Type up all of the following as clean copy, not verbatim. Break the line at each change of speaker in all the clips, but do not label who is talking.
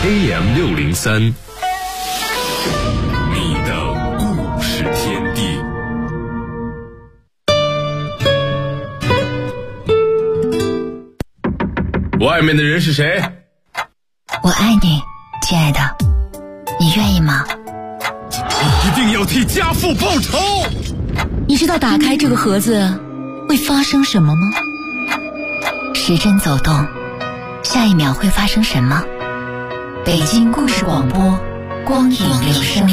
AM603，你的故事天地。外面的人是谁？
我爱你，亲爱的，你愿意吗？
你一定要替家父报仇！
你知道打开这个盒子会发生什么吗？时针走动，下一秒会发生什么？北京故事广播，光影留声。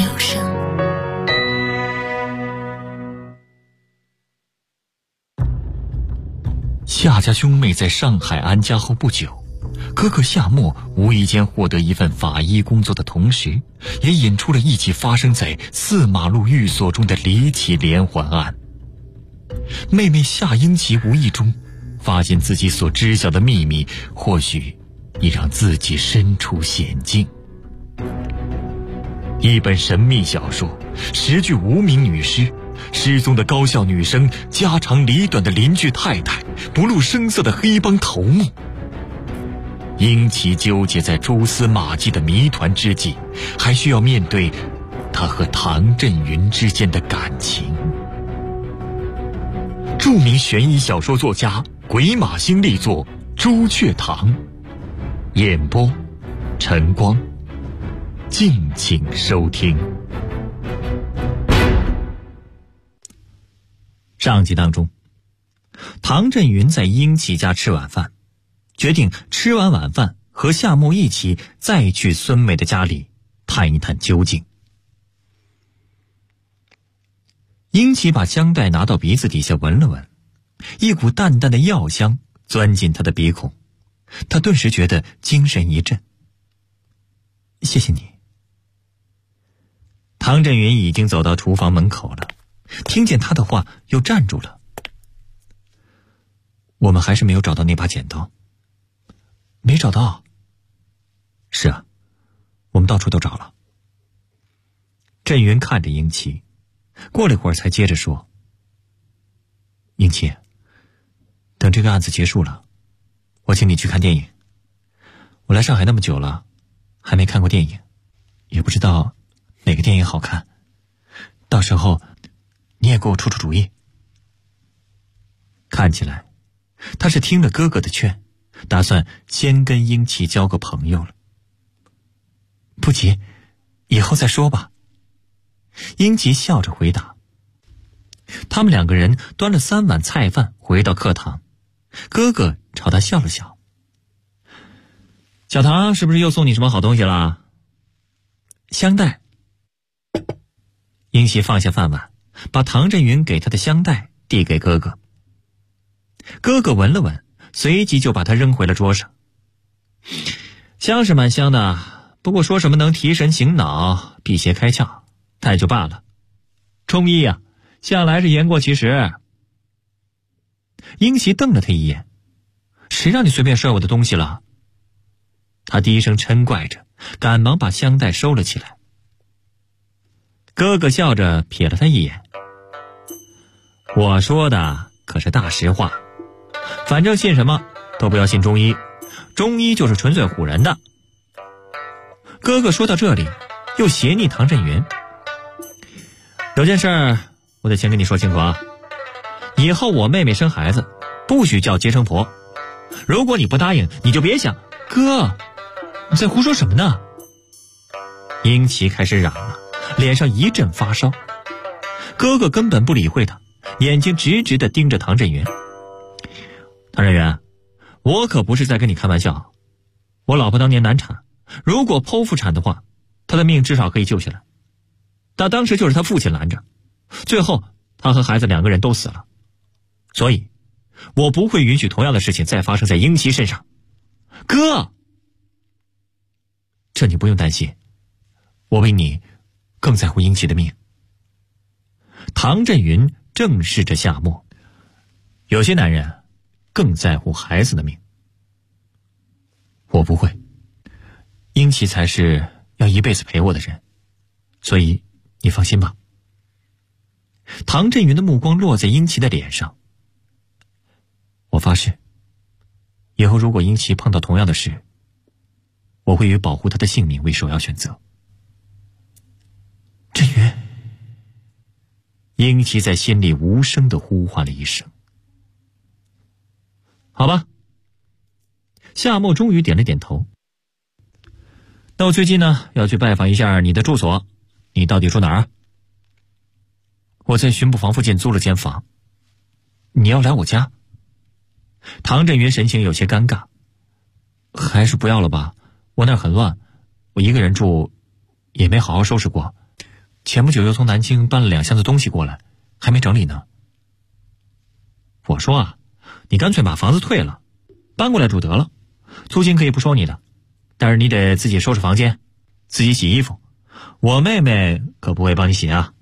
夏家兄妹在上海安家后不久，哥哥夏沫无意间获得一份法医工作的同时，也引出了一起发生在4马路寓所中的离奇连环案。妹妹夏英奇无意中发现自己所知晓的秘密，或许已让自己身处险境。一本神秘小说，10具无名女尸，失踪的高校女生，家长里短的邻居太太，不露声色的黑帮头目。英奇纠结在蛛丝马迹的谜团之际，还需要面对他和唐振云之间的感情。著名悬疑小说作家鬼马星力作《朱雀堂》，演播晨光，敬请收听。上集当中，唐振云在英奇家吃晚饭，决定吃完晚饭和夏沫一起再去孙美的家里探一探究竟。英奇把香袋拿到鼻子底下闻了闻，一股淡淡的药香钻进他的鼻孔，他顿时觉得精神一振。谢谢你。唐振云已经走到厨房门口了，听见他的话又站住了。我们还是没有找到那把剪刀。没找到？是啊，我们到处都找了。振云看着英奇，过了一会儿才接着说，英奇，等这个案子结束了，我请你去看电影。我来上海那么久了，还没看过电影，也不知道哪个电影好看，到时候你也给我出出主意。看起来他是听了哥哥的劝，打算先跟英奇交个朋友了。不急，以后再说吧。英奇笑着回答。他们2个人端了3碗菜饭回到课堂，哥哥朝他笑了笑。小唐是不是又送你什么好东西了？香袋。英奇放下饭碗，把唐振云给他的香袋递给哥哥。哥哥闻了闻，随即就把它扔回了桌上。香是蛮香的，不过说什么能提神醒脑、辟邪开窍，那也就罢了。中医啊，向来是言过其实。英奇瞪了他一眼，谁让你随便摔我的东西了？他低声嗔怪着，赶忙把香袋收了起来。哥哥笑着瞥了他一眼，我说的可是大实话，反正信什么都不要信中医，中医就是纯粹唬人的。哥哥说到这里又斜睨唐振云，有件事我得先跟你说清楚啊，以后我妹妹生孩子不许叫接生婆，如果你不答应，你就别想。哥，你在胡说什么呢？英奇开始嚷了，脸上一阵发烧。哥哥根本不理会他，眼睛直直地盯着唐振云。唐振云，我可不是在跟你开玩笑，我老婆当年难产，如果剖腹产的话，她的命至少可以救下来，但当时就是她父亲拦着，最后她和孩子2个人都死了，所以我不会允许同样的事情再发生在英奇身上。哥，这你不用担心，我比你更在乎英奇的命。唐振云正视着夏沫，有些男人更在乎孩子的命。我不会，英奇才是要一辈子陪我的人，所以你放心吧。唐振云的目光落在英奇的脸上。我发誓，以后如果英奇碰到同样的事， 我会以保护他的性命为首要选择。振云，英奇在心里无声地呼唤了一声。好吧，夏沫终于点了点头。那我最近呢，要去拜访一下你的住所，你到底住哪儿啊？我在巡捕房附近租了间房。你要来我家？唐振云神情有些尴尬。还是不要了吧，我那儿很乱，我一个人住，也没好好收拾过。前不久又从南京搬了2箱子东西过来，还没整理呢。我说啊，你干脆把房子退了，搬过来住得了，租金可以不收你的，但是你得自己收拾房间，自己洗衣服，我妹妹可不会帮你洗啊。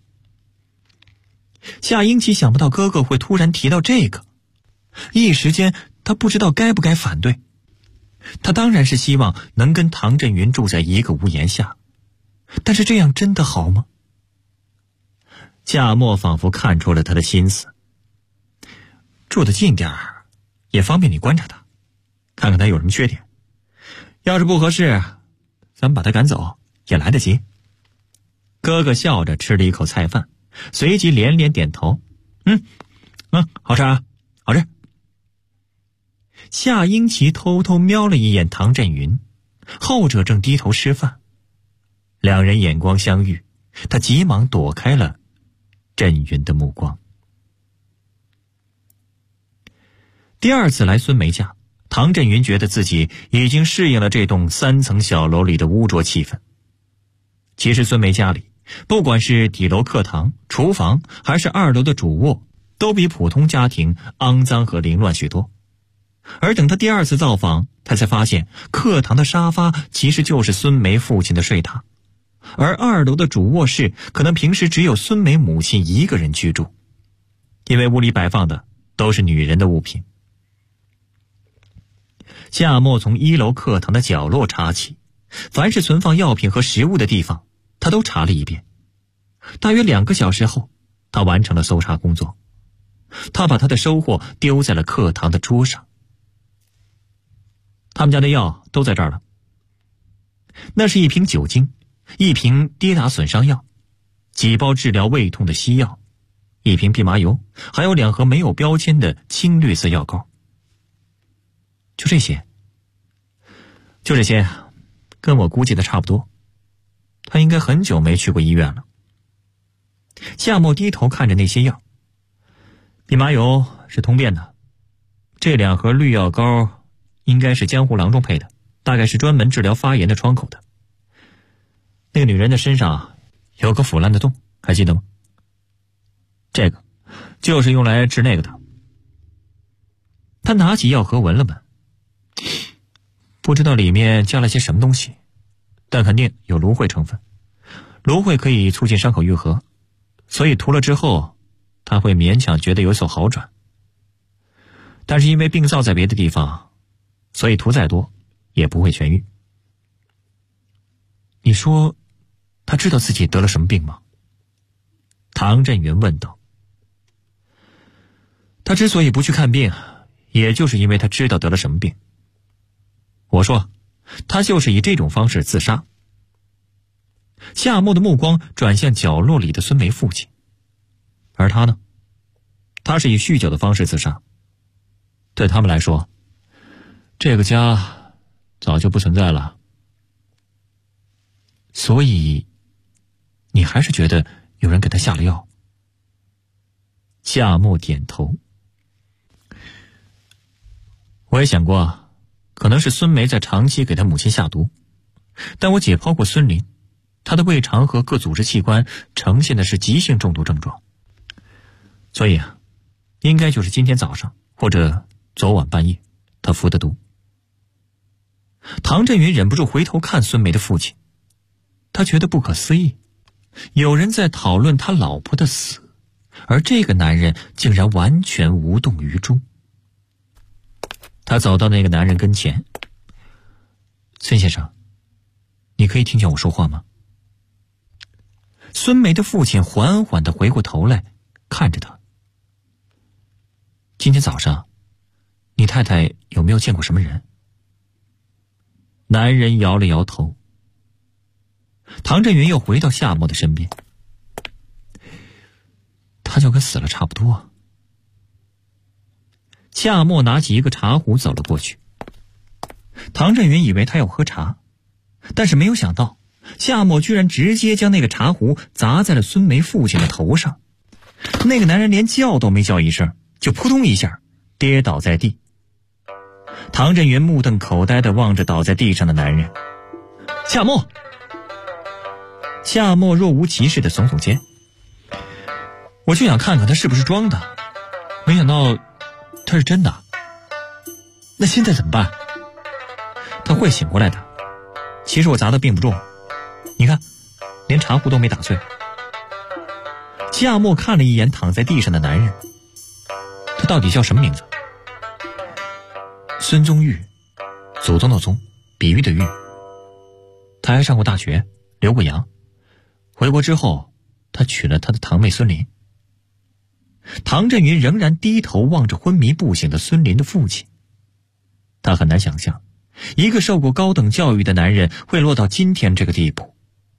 夏英奇想不到哥哥会突然提到这个，一时间他不知道该不该反对。他当然是希望能跟唐振云住在一个屋檐下，但是这样真的好吗？夏沫仿佛看出了他的心思，住得近点儿，也方便你观察他，看看他有什么缺点。要是不合适，咱们把他赶走也来得及。哥哥笑着吃了一口菜饭，随即连连点头。好吃啊，好吃。夏英奇偷偷瞄了一眼唐振云，后者正低头吃饭，两人眼光相遇，他急忙躲开了振云的目光。第二次来孙梅家，唐振云觉得自己已经适应了这栋3层小楼里的污浊气氛。其实孙梅家里，不管是底楼客堂、厨房，还是2楼的主卧，都比普通家庭肮脏和凌乱许多。而等他第2次造访，他才发现客堂的沙发其实就是孙梅父亲的睡榻，而2楼的主卧室可能平时只有孙梅母亲一个人居住，因为屋里摆放的都是女人的物品。夏沫从1楼客堂的角落查起，凡是存放药品和食物的地方，他都查了一遍。大约2个小时后，他完成了搜查工作。他把他的收获丢在了客堂的桌上。他们家的药都在这儿了。那是一瓶酒精，一瓶跌打损伤药，几包治疗胃痛的西药，一瓶蓖麻油，还有2盒没有标签的青绿色药膏。就这些，跟我估计的差不多。他应该很久没去过医院了。夏沫低头看着那些药，蓖麻油是通便的，这2盒绿药膏应该是江湖郎中配的，大概是专门治疗发炎的创口的。那个女人的身上有个腐烂的洞，还记得吗？这个就是用来治那个的。他拿起药盒闻了闻，不知道里面加了些什么东西，但肯定有芦荟成分。芦荟可以促进伤口愈合，所以涂了之后他会勉强觉得有所好转。但是因为病灶在别的地方，所以涂再多也不会痊愈。你说他知道自己得了什么病吗？唐振云问道。他之所以不去看病，也就是因为他知道得了什么病。我说他就是以这种方式自杀。夏沫的目光转向角落里的孙梅父亲。而他呢？他是以酗酒的方式自杀。对他们来说，这个家早就不存在了。所以你还是觉得有人给他下了药？夏沫点头。我也想过，可能是孙梅在长期给他母亲下毒，但我解剖过孙林，他的胃肠和各组织器官呈现的是急性中毒症状，所以应该就是今天早上或者昨晚半夜他服的毒。唐振云忍不住回头看孙梅的父亲，他觉得不可思议，有人在讨论他老婆的死，而这个男人竟然完全无动于衷。他走到那个男人跟前。孙先生，你可以听见我说话吗？孙梅的父亲缓缓地回过头来看着他。今天早上你太太有没有见过什么人？ 男人摇了摇头。唐振云又回到夏沫的身边，他就跟死了差不多。夏沫拿起一个茶壶走了过去。唐振云以为他要喝茶，但是没有想到夏沫居然直接将那个茶壶砸在了孙梅父亲的头上。那个男人连叫都没叫一声，就扑通一下跌倒在地。唐振云目瞪口呆地望着倒在地上的男人。夏沫！夏沫若无其事地耸耸肩。我就想看看他是不是装的，没想到他是真的。那现在怎么办？他会醒过来的。其实我砸的并不重，你看，连茶壶都没打碎。夏沫看了一眼躺在地上的男人，他到底叫什么名字？孙宗玉，祖宗的宗，比喻的喻。他还上过大学，留过洋。回国之后，他娶了他的堂妹孙林。唐振云仍然低头望着昏迷不醒的孙林的父亲。他很难想象，一个受过高等教育的男人会落到今天这个地步。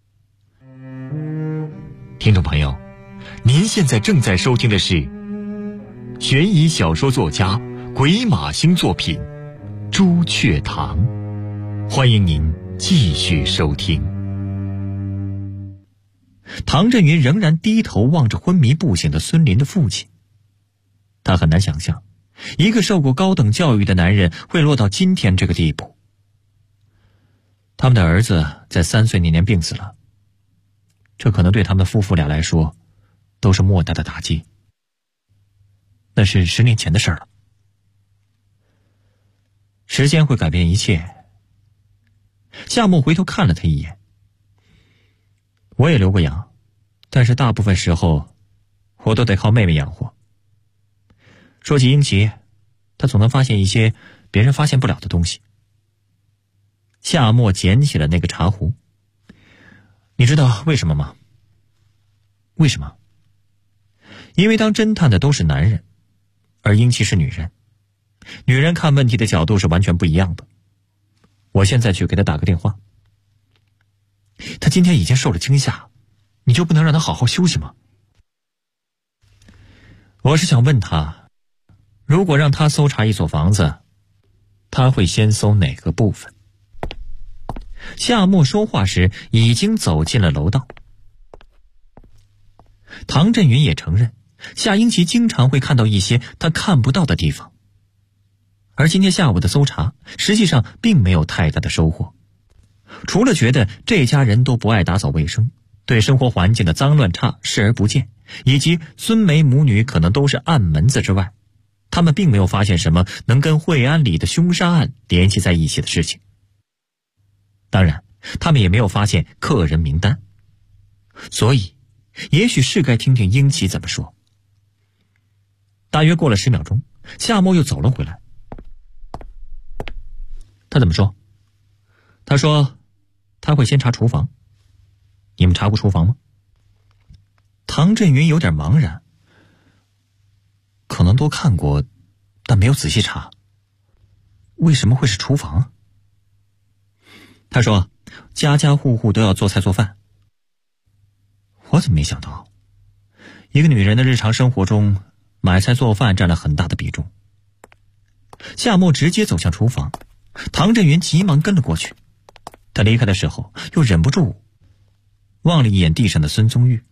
听众朋友，您现在正在收听的是悬疑小说作家鬼马星作品《朱雀堂》，欢迎您继续收听。
唐振云仍然低头望着昏迷不醒的孙林的父亲。他很难想象，一个受过高等教育的男人会落到今天这个地步。他们的儿子在3岁那年病死了，这可能对他们夫妇俩来说都是莫大的打击。那是10年前的事了。时间会改变一切。夏沫回头看了他一眼。我也留过洋，但是大部分时候我都得靠妹妹养活。说起英奇，他总能发现一些别人发现不了的东西。夏沫捡起了那个茶壶。你知道为什么吗？为什么？因为当侦探的都是男人，而英奇是女人。女人看问题的角度是完全不一样的。我现在去给她打个电话。她今天已经受了惊吓，你就不能让她好好休息吗？我是想问她，如果让她搜查一所房子，她会先搜哪个部分？夏沫说话时已经走进了楼道。唐振云也承认，夏英奇经常会看到一些他看不到的地方。而今天下午的搜查实际上并没有太大的收获，除了觉得这家人都不爱打扫卫生，对生活环境的脏乱差视而不见，以及孙梅母女可能都是暗门子之外，他们并没有发现什么能跟惠安里的凶杀案联系在一起的事情。当然，他们也没有发现客人名单。所以也许是该听听英奇怎么说。大约过了10秒钟，夏沫又走了回来。他怎么说？他说他会先查厨房。你们查过厨房吗？唐振云有点茫然。可能都看过，但没有仔细查。为什么会是厨房？他说家家户户都要做菜做饭。我怎么没想到，一个女人的日常生活中，买菜做饭占了很大的比重。夏沫直接走向厨房，唐振云急忙跟了过去。他离开的时候又忍不住望了一眼地上的孙宗玉。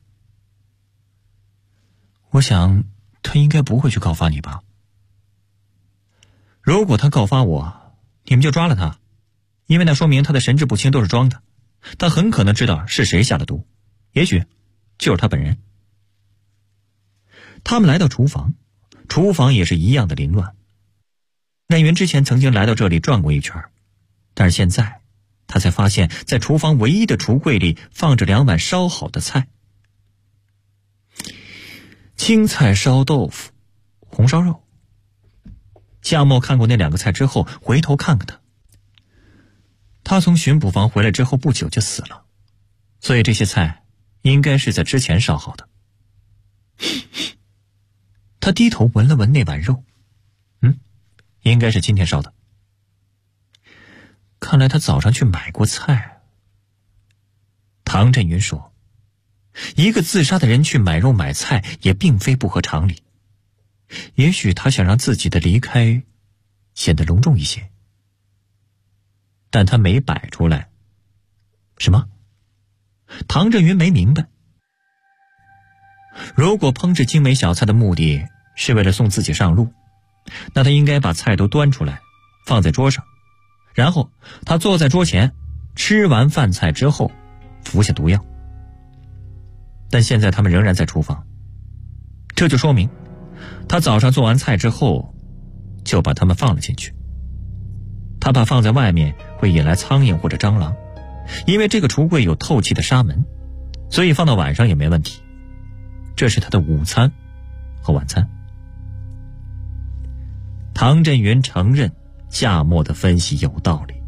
我想他应该不会去告发你吧。如果他告发我，你们就抓了他，因为那说明他的神志不清都是装的。他很可能知道是谁下了毒，也许就是他本人。他们来到厨房，厨房也是一样的凌乱。任云之前曾经来到这里转过一圈，但是现在他才发现，在厨房唯一的橱柜里放着2碗烧好的菜：青菜烧豆腐、红烧肉。夏沫看过那2个菜之后，回头看看他。他从巡捕房回来之后不久就死了，所以这些菜应该是在之前烧好的。他低头闻了闻那碗肉，应该是今天烧的。 看来他早上去买过菜。唐振云说，一个自杀的人去买肉买菜也并非不合常理，也许他想让自己的离开显得隆重一些，但他没摆出来。什么？唐振云没明白。如果烹制精美小菜的目的是为了送自己上路，那他应该把菜都端出来放在桌上，然后他坐在桌前，吃完饭菜之后服下毒药。但现在他们仍然在厨房，这就说明他早上做完菜之后就把它们放了进去。他怕放在外面会引来苍蝇或者蟑螂，因为这个橱柜有透气的纱门，所以放到晚上也没问题。这是他的午餐和晚餐。唐振云承认夏末的分析有道理。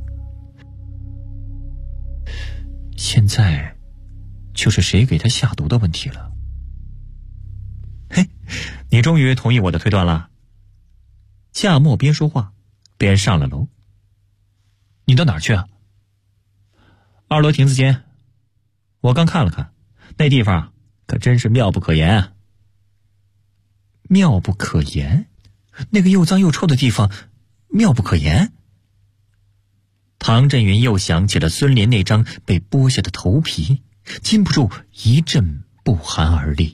现在就是谁给他下毒的问题了。嘿，你终于同意我的推断了。夏末边说话边上了楼。你到哪儿去啊？2楼亭子间。我刚看了看，那地方可真是妙不可言啊。妙不可言？那个又脏又臭的地方妙不可言？唐振云又想起了孙林那张被剥下的头皮，禁不住一阵不寒而栗。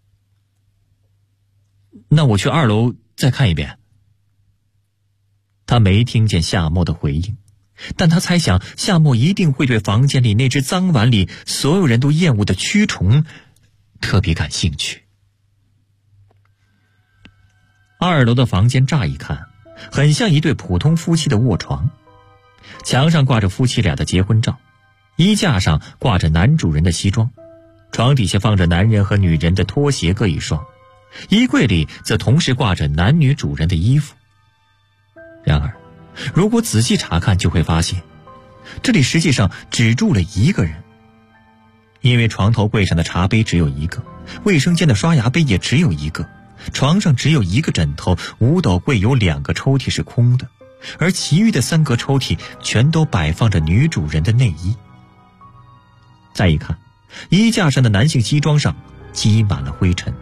那我去2楼再看一遍。他没听见夏末的回应，但他猜想夏末一定会对房间里那只脏碗里所有人都厌恶的蛆虫特别感兴趣。2楼的房间乍一看很像一对普通夫妻的卧床，墙上挂着夫妻俩的结婚照，衣架上挂着男主人的西装，床底下放着男人和女人的拖鞋各一双，衣柜里则同时挂着男女主人的衣服。然而如果仔细查看就会发现，这里实际上只住了一个人，因为床头柜上的茶杯只有一个，卫生间的刷牙杯也只有一个，床上只有一个枕头，五斗柜有2个抽屉是空的，而其余的3个抽屉全都摆放着女主人的内衣。再一看，衣架上的男性西装上积满了灰尘。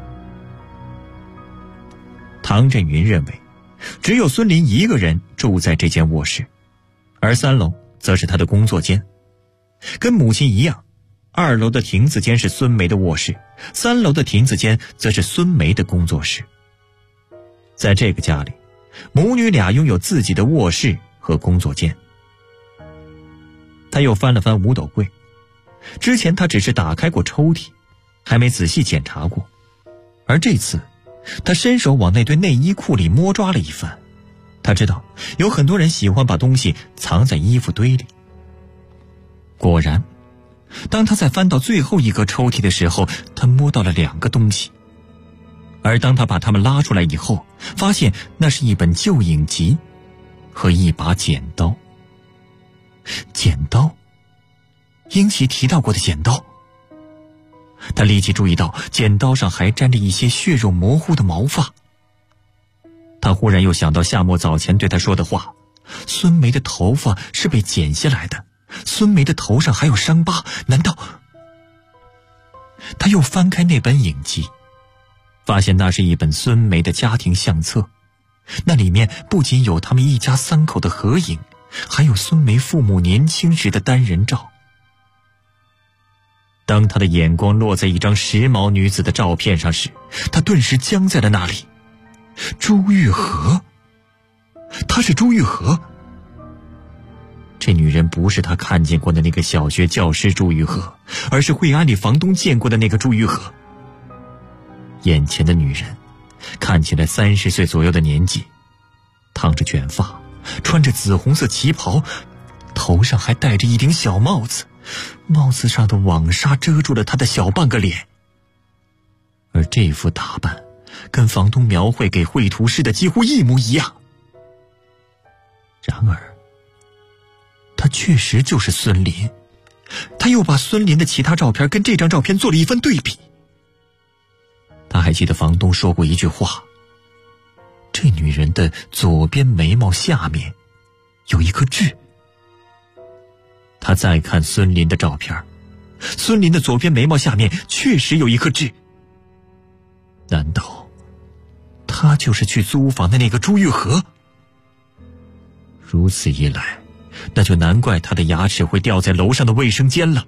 唐振云认为只有孙林一个人住在这间卧室，而3楼则是他的工作间。跟母亲一样，2楼的亭子间是孙梅的卧室，3楼的亭子间则是孙梅的工作室。在这个家里，母女俩拥有自己的卧室和工作间。他又翻了翻五斗柜，之前他只是打开过抽屉，还没仔细检查过，而这次他伸手往那堆内衣裤里摸抓了一番。他知道有很多人喜欢把东西藏在衣服堆里。果然，当他在翻到最后一个抽屉的时候，他摸到了2个东西，而当他把它们拉出来以后，发现那是一本旧影集和一把剪刀。剪刀？英奇提到过的剪刀。他立即注意到剪刀上还沾着一些血肉模糊的毛发。他忽然又想到夏末早前对他说的话，孙梅的头发是被剪下来的，孙梅的头上还有伤疤，难道……他又翻开那本影集，发现那是一本孙梅的家庭相册，那里面不仅有他们一家3口的合影，还有孙梅父母年轻时的单人照。当他的眼光落在一张时髦女子的照片上时，他顿时僵在了那里。朱玉和，她是朱玉和。这女人不是他看见过的那个小学教师朱玉和，而是惠安里房东见过的那个朱玉和。眼前的女人看起来30岁左右的年纪，烫着卷发，穿着紫红色旗袍，头上还戴着一顶小帽子，帽子上的网纱遮住了她的小半个脸。而这副打扮跟房东描绘给绘图师的几乎一模一样。然而他确实就是孙林。他又把孙林的其他照片跟这张照片做了一番对比。他还记得房东说过一句话，这女人的左边眉毛下面有一颗痣， 他再看孙林的照片，孙林的左边眉毛下面确实有一颗痣。难道他就是去租房的那个朱玉和？如此一来，那就难怪他的牙齿会掉在楼上的卫生间了。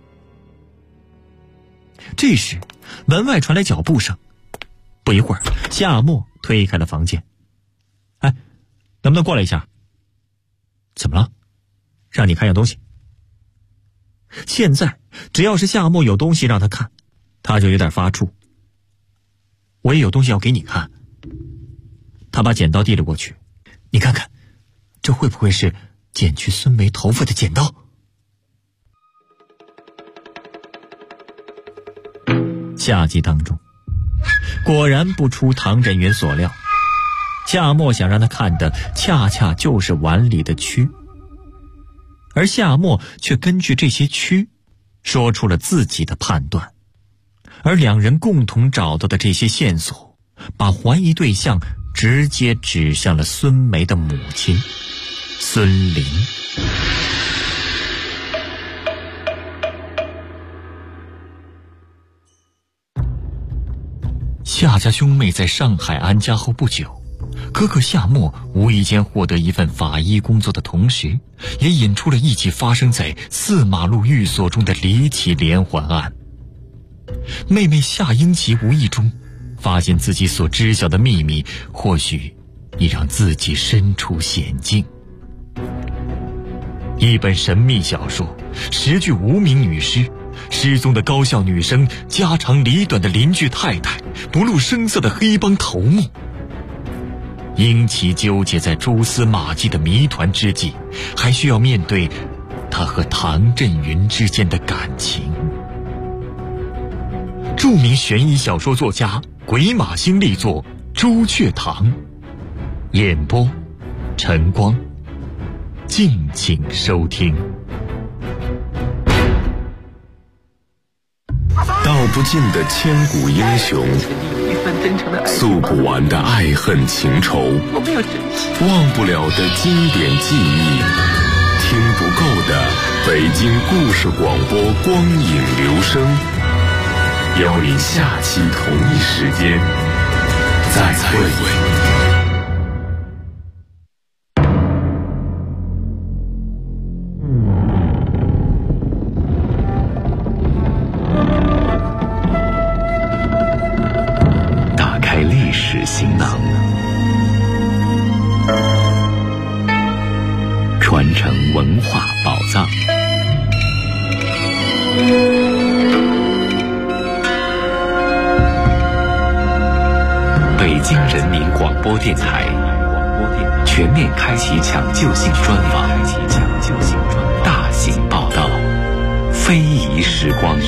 这时门外传来脚步声，不一会儿，夏沫推开了房间。哎，能不能过来一下？怎么了？让你看样东西。现在只要是夏沫有东西让他看，他就有点发怵。我也有东西要给你看。他把剪刀递了过去，你看看，这会不会是剪去孙梅头发的剪刀？下集当中，果然不出唐振云所料，夏沫想让他看的恰恰就是碗里的蛆，而夏沫却根据这些蛆说出了自己的判断，而两人共同找到的这些线索，把怀疑对象直接指向了孙梅的母亲孙林。夏家兄妹在上海安家后不久，哥哥夏沫无意间获得一份法医工作的同时，也引出了一起发生在4马路寓所中的离奇连环案。妹妹夏英奇无意中发现自己所知晓的秘密，或许已让自己身处险境。一本神秘小说，10具无名女尸，失踪的高校女生，家长里短的邻居太太，不露声色的黑帮头目。英奇纠结在蛛丝马迹的谜团之际，还需要面对他和唐振云之间的感情。著名悬疑小说作家鬼马星力作《朱雀堂》，演播晨光，敬请收听。
道不尽的千古英雄，诉不完的爱恨情仇，忘不了的经典记忆，听不够的北京故事广播光影留声。邀您下期同一时间再会。行囊，传承文化宝藏。北京人民广播电台全面开启抢救性专访，大型报道，非遗时光。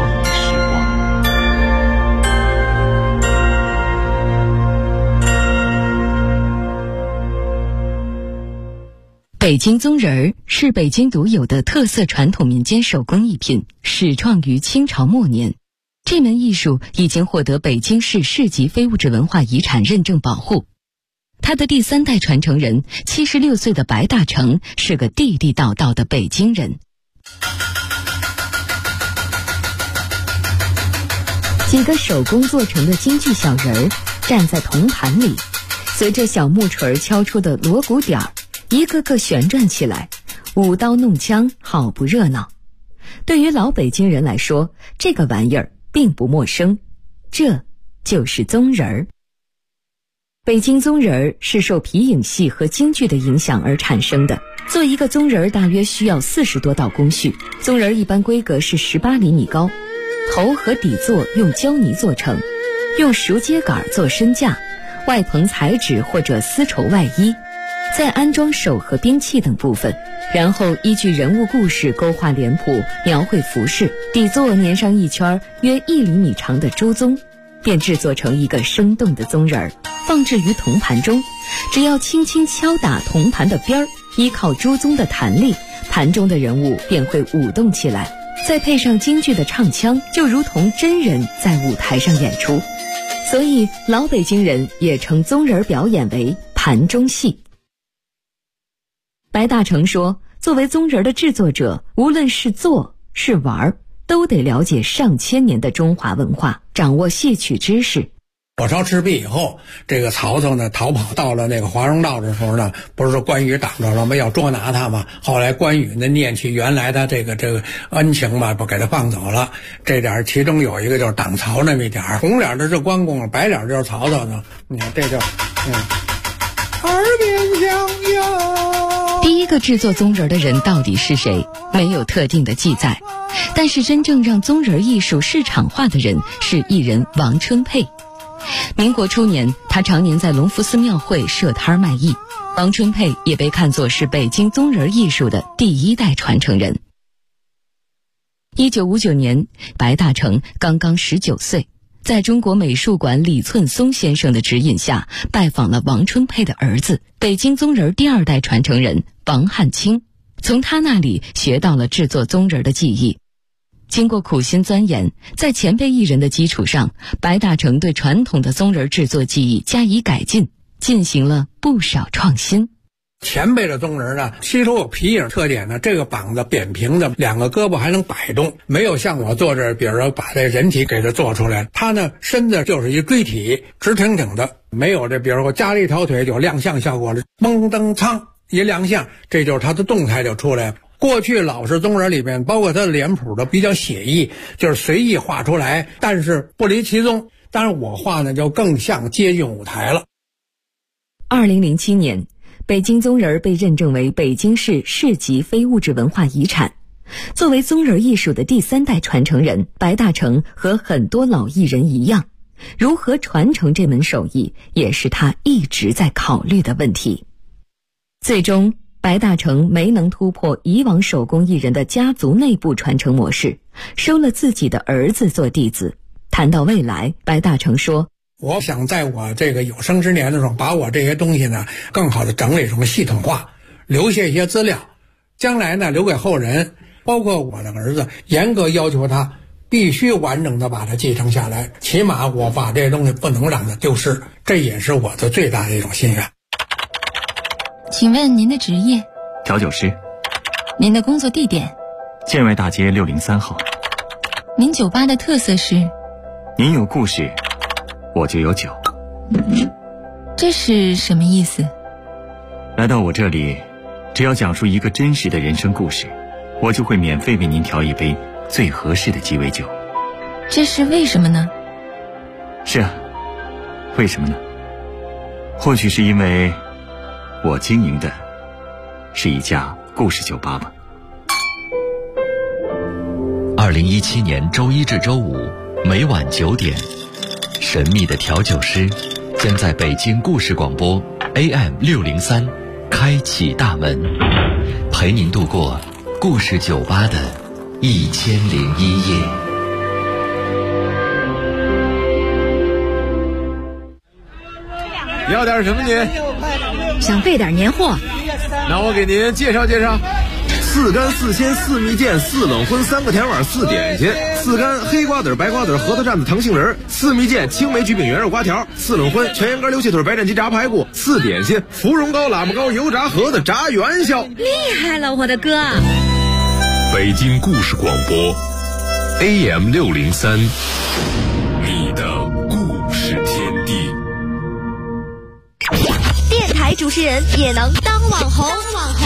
北京宗人儿是北京独有的特色传统民间手工艺品，始创于清朝末年。这门艺术已经获得北京市市级非物质文化遗产认证保护。他的第3代传承人76岁的白大成是个地地道道的北京人。几个手工做成的京剧小人儿站在铜盘里，随着小木锤敲出的锣鼓点儿，一个个旋转起来，舞刀弄枪，好不热闹。对于老北京人来说，这个玩意儿并不陌生，这就是宗人儿。北京宗人儿是受皮影戏和京剧的影响而产生的。做一个宗人儿大约需要40多道工序，宗人儿一般规格是18厘米高，头和底座用胶泥做成，用熟秸秆做身架，外棚彩纸或者丝绸外衣，再安装手和兵器等部分，然后依据人物故事勾画脸谱，描绘服饰，底座粘上一圈约1厘米长的朱宗，便制作成一个生动的宗人儿，放置于铜盘中。只要轻轻敲打铜盘的边儿，依靠朱宗的弹力，盘中的人物便会舞动起来，再配上京剧的唱腔，就如同真人在舞台上演出。所以老北京人也称宗人表演为盘中戏。白大成说，
作为宗人的制作者，无论是做是玩，都得了解上千年的中华文化，掌握戏曲知识。
火烧赤壁以后，这个曹操呢逃跑到了那个华容道的时候呢，不是说关羽挡着了吗？要捉拿他嘛。后来关羽呢念起原来的这个恩情嘛，不给他放走了。这点其中有一个就是挡曹那么一点，红脸的是关公，白脸就是曹操呢。你看这就耳边响哟。
第一个制作宗人的人到底是谁？没有特定的记载，但是真正让宗人艺术市场化的人是艺人王春佩。民国初年，他常年在隆福寺庙会设摊卖艺。王春佩也被看作是北京宗人艺术的第一代传承人。1959年，白大成刚刚19岁，在中国美术馆李寸松先生的指引下，拜访了王春佩的儿子，北京宗人第二代传承人王汉卿，从他那里学到了制作宗人的技艺。经过苦心钻研，在前辈艺人的基础上，白大成对传统的宗人制作技艺加以改进，进行了不少创新。
前辈的宗人呢，吸收有皮影特点呢，这个膀子扁平的，两个胳膊还能摆动，没有像我做这，比如说把这人体给它做出来，他呢身子就是一锥体，直挺挺的，没有这，比如说加了一条腿有亮相效果的，嘣噔苍一亮相，这就是他的动态就出来了。过去老式宗人里面，包括他的脸谱的比较写意，就是随意画出来，但是不离其宗。当然我画呢就更像接近舞台了。
2007年，北京宗人被认证为北京市市级非物质文化遗产。作为宗人艺术的第三代传承人，白大成和很多老艺人一样，如何传承这门手艺，也是他一直在考虑的问题。最终，白大成没能突破以往手工艺人的家族内部传承模式，收了自己的儿子做弟子。谈到未来，白大成说，
我想在我这个有生之年的时候，把我这些东西呢更好的整理成系统化，留下一些资料，将来呢留给后人，包括我的儿子，严格要求他必须完整的把它继承下来，起码我把这些东西不能让它丢失，这也是我的最大的一种心愿。
请问您的职业？
调酒师。
您的工作地点？
建外大街603号。
您酒吧的特色是？
您有故事，我就有酒。
这是什么意思？
来到我这里，只要讲述一个真实的人生故事，我就会免费为您调一杯最合适的鸡尾酒。
这是为什么呢？
是啊，为什么呢？或许是因为我经营的是一家故事酒吧吧。
2017年周一至周五每晚9点，神秘的调酒师将在北京故事广播 AM603开启大门，陪您度过故事酒吧的1001夜。
要点什么您？
想备点年货。
那我给您介绍介绍：4干4鲜4蜜饯4冷荤3个甜碗4点心，4干黑瓜子白瓜子核桃蘸子糖杏仁，4蜜饯青梅橘饼圆肉瓜条，4冷荤全羊肝溜蟹腿白斩鸡炸排骨，4点心芙蓉糕喇嘛糕油炸盒子炸元宵。
厉害了，我的哥！
北京故事广播 AM603，你的故事天地。
电台主持人也能当网红。